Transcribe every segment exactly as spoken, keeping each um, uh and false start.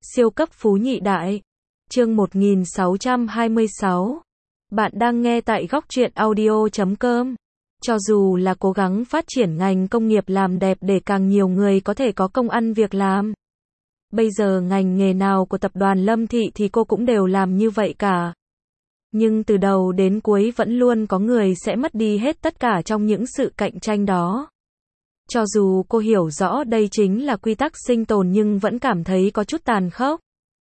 Siêu cấp phú nhị đại. Chương một nghìn sáu trăm hai mươi sáu. Bạn đang nghe tại góc truyện audio chấm com. Cho dù là cố gắng phát triển ngành công nghiệp làm đẹp để càng nhiều người có thể có công ăn việc làm. Bây giờ ngành nghề nào của tập đoàn Lâm Thị thì cô cũng đều làm như vậy cả. Nhưng từ đầu đến cuối vẫn luôn có người sẽ mất đi hết tất cả trong những sự cạnh tranh đó. Cho dù cô hiểu rõ đây chính là quy tắc sinh tồn nhưng vẫn cảm thấy có chút tàn khốc.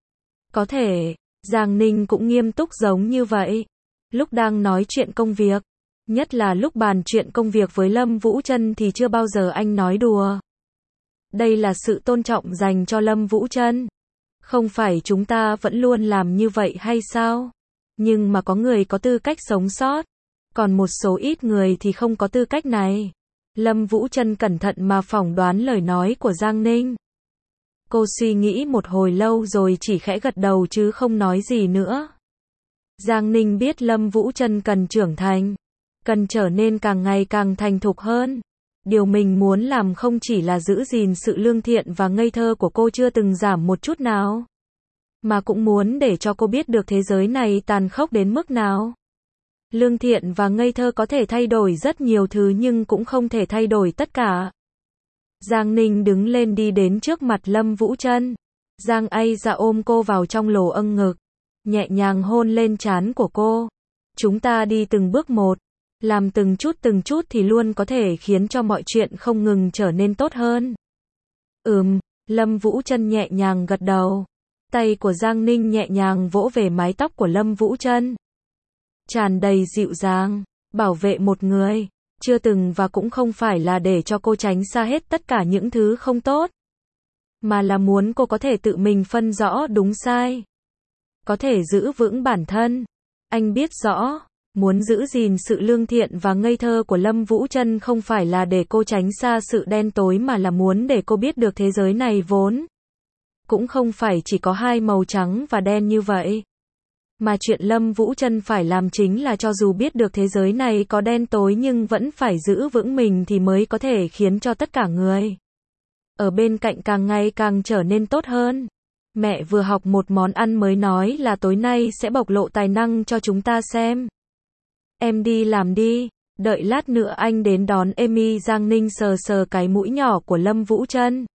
Có thể, Giang Ninh cũng nghiêm túc giống như vậy. Lúc đang nói chuyện công việc, nhất là lúc bàn chuyện công việc với Lâm Vũ Trân thì chưa bao giờ anh nói đùa. Đây là sự tôn trọng dành cho Lâm Vũ Trân. Không phải chúng ta vẫn luôn làm như vậy hay sao? Nhưng mà có người có tư cách sống sót, còn một số ít người thì không có tư cách này. Lâm Vũ Trân cẩn thận mà phỏng đoán lời nói của Giang Ninh. Cô suy nghĩ một hồi lâu rồi chỉ khẽ gật đầu chứ không nói gì nữa. Giang Ninh biết Lâm Vũ Trân cần trưởng thành, cần trở nên càng ngày càng thành thục hơn. Điều mình muốn làm không chỉ là giữ gìn sự lương thiện và ngây thơ của cô chưa từng giảm một chút nào, mà cũng muốn để cho cô biết được thế giới này tàn khốc đến mức nào. Lương thiện và ngây thơ có thể thay đổi rất nhiều thứ nhưng cũng không thể thay đổi tất cả. Giang Ninh đứng lên đi đến trước mặt Lâm Vũ Trân. Giang Ai Dạ ôm cô vào trong lồ âng ngực, nhẹ nhàng hôn lên trán của cô. Chúng ta đi từng bước một, làm từng chút từng chút thì luôn có thể khiến cho mọi chuyện không ngừng trở nên tốt hơn. Ừm, Lâm Vũ Trân nhẹ nhàng gật đầu. Tay của Giang Ninh nhẹ nhàng vỗ về mái tóc của Lâm Vũ Trân. Tràn đầy dịu dàng, bảo vệ một người, chưa từng và cũng không phải là để cho cô tránh xa hết tất cả những thứ không tốt, mà là muốn cô có thể tự mình phân rõ đúng sai, có thể giữ vững bản thân. Anh biết rõ, muốn giữ gìn sự lương thiện và ngây thơ của Lâm Vũ Trân không phải là để cô tránh xa sự đen tối mà là muốn để cô biết được thế giới này vốn cũng không phải chỉ có hai màu trắng và đen như vậy. Mà chuyện Lâm Vũ Trân phải làm chính là cho dù biết được thế giới này có đen tối nhưng vẫn phải giữ vững mình thì mới có thể khiến cho tất cả người ở bên cạnh càng ngày càng trở nên tốt hơn. Mẹ vừa học một món ăn mới nói là tối nay sẽ bộc lộ tài năng cho chúng ta xem. Em đi làm đi, đợi lát nữa anh đến đón Amy. Giang Ninh sờ sờ cái mũi nhỏ của Lâm Vũ Trân.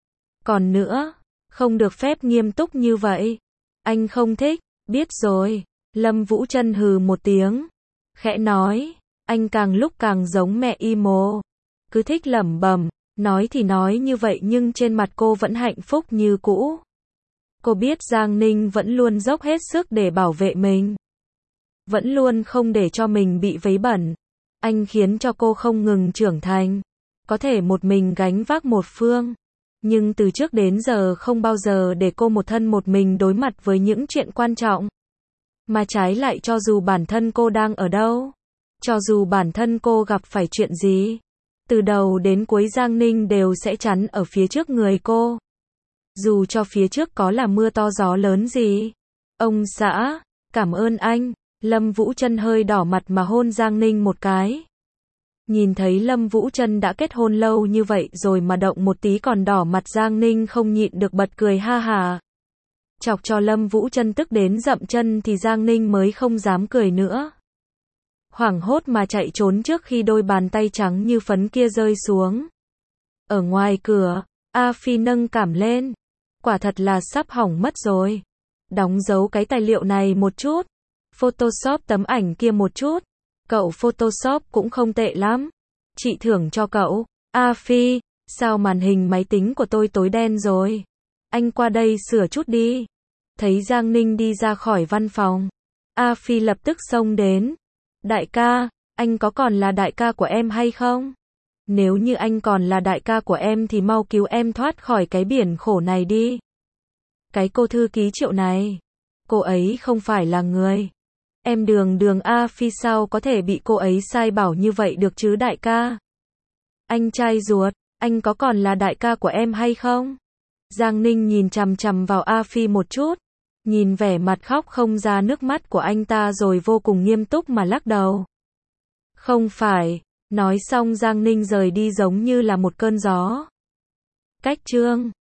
Còn nữa, không được phép nghiêm túc như vậy. Anh không thích. Biết rồi. Lâm Vũ Trân hừ một tiếng, khẽ nói, anh càng lúc càng giống mẹ emo. Cứ thích lẩm bẩm, nói thì nói như vậy nhưng trên mặt cô vẫn hạnh phúc như cũ. Cô biết Giang Ninh vẫn luôn dốc hết sức để bảo vệ mình, vẫn luôn không để cho mình bị vấy bẩn. Anh khiến cho cô không ngừng trưởng thành, có thể một mình gánh vác một phương. Nhưng từ trước đến giờ không bao giờ để cô một thân một mình đối mặt với những chuyện quan trọng. Mà trái lại cho dù bản thân cô đang ở đâu, cho dù bản thân cô gặp phải chuyện gì, từ đầu đến cuối Giang Ninh đều sẽ chắn ở phía trước người cô. Dù cho phía trước có là mưa to gió lớn gì. Ông xã, cảm ơn anh. Lâm Vũ Trân hơi đỏ mặt mà hôn Giang Ninh một cái. Nhìn thấy Lâm Vũ Trân đã kết hôn lâu như vậy rồi mà động một tí còn đỏ mặt, Giang Ninh không nhịn được bật cười ha hà. Chọc cho Lâm Vũ Trân tức đến dậm chân thì Giang Ninh mới không dám cười nữa. Hoảng hốt mà chạy trốn trước khi đôi bàn tay trắng như phấn kia rơi xuống. Ở ngoài cửa, A Phi nâng cảm lên. Quả thật là sắp hỏng mất rồi. Đóng dấu cái tài liệu này một chút. Photoshop tấm ảnh kia một chút. Cậu Photoshop cũng không tệ lắm. Chị thưởng cho cậu. A Phi, sao màn hình máy tính của tôi tối đen rồi? Anh qua đây sửa chút đi. Thấy Giang Ninh đi ra khỏi văn phòng, A Phi lập tức xông đến. Đại ca, anh có còn là đại ca của em hay không? Nếu như anh còn là đại ca của em thì mau cứu em thoát khỏi cái biển khổ này đi. Cái cô thư ký Triệu này, cô ấy không phải là người. Em đường đường A Phi sao có thể bị cô ấy sai bảo như vậy được chứ đại ca? Anh trai ruột, anh có còn là đại ca của em hay không? Giang Ninh nhìn chằm chằm vào A Phi một chút, nhìn vẻ mặt khóc không ra nước mắt của anh ta rồi vô cùng nghiêm túc mà lắc đầu. Không phải, nói xong Giang Ninh rời đi giống như là một cơn gió. Cách chương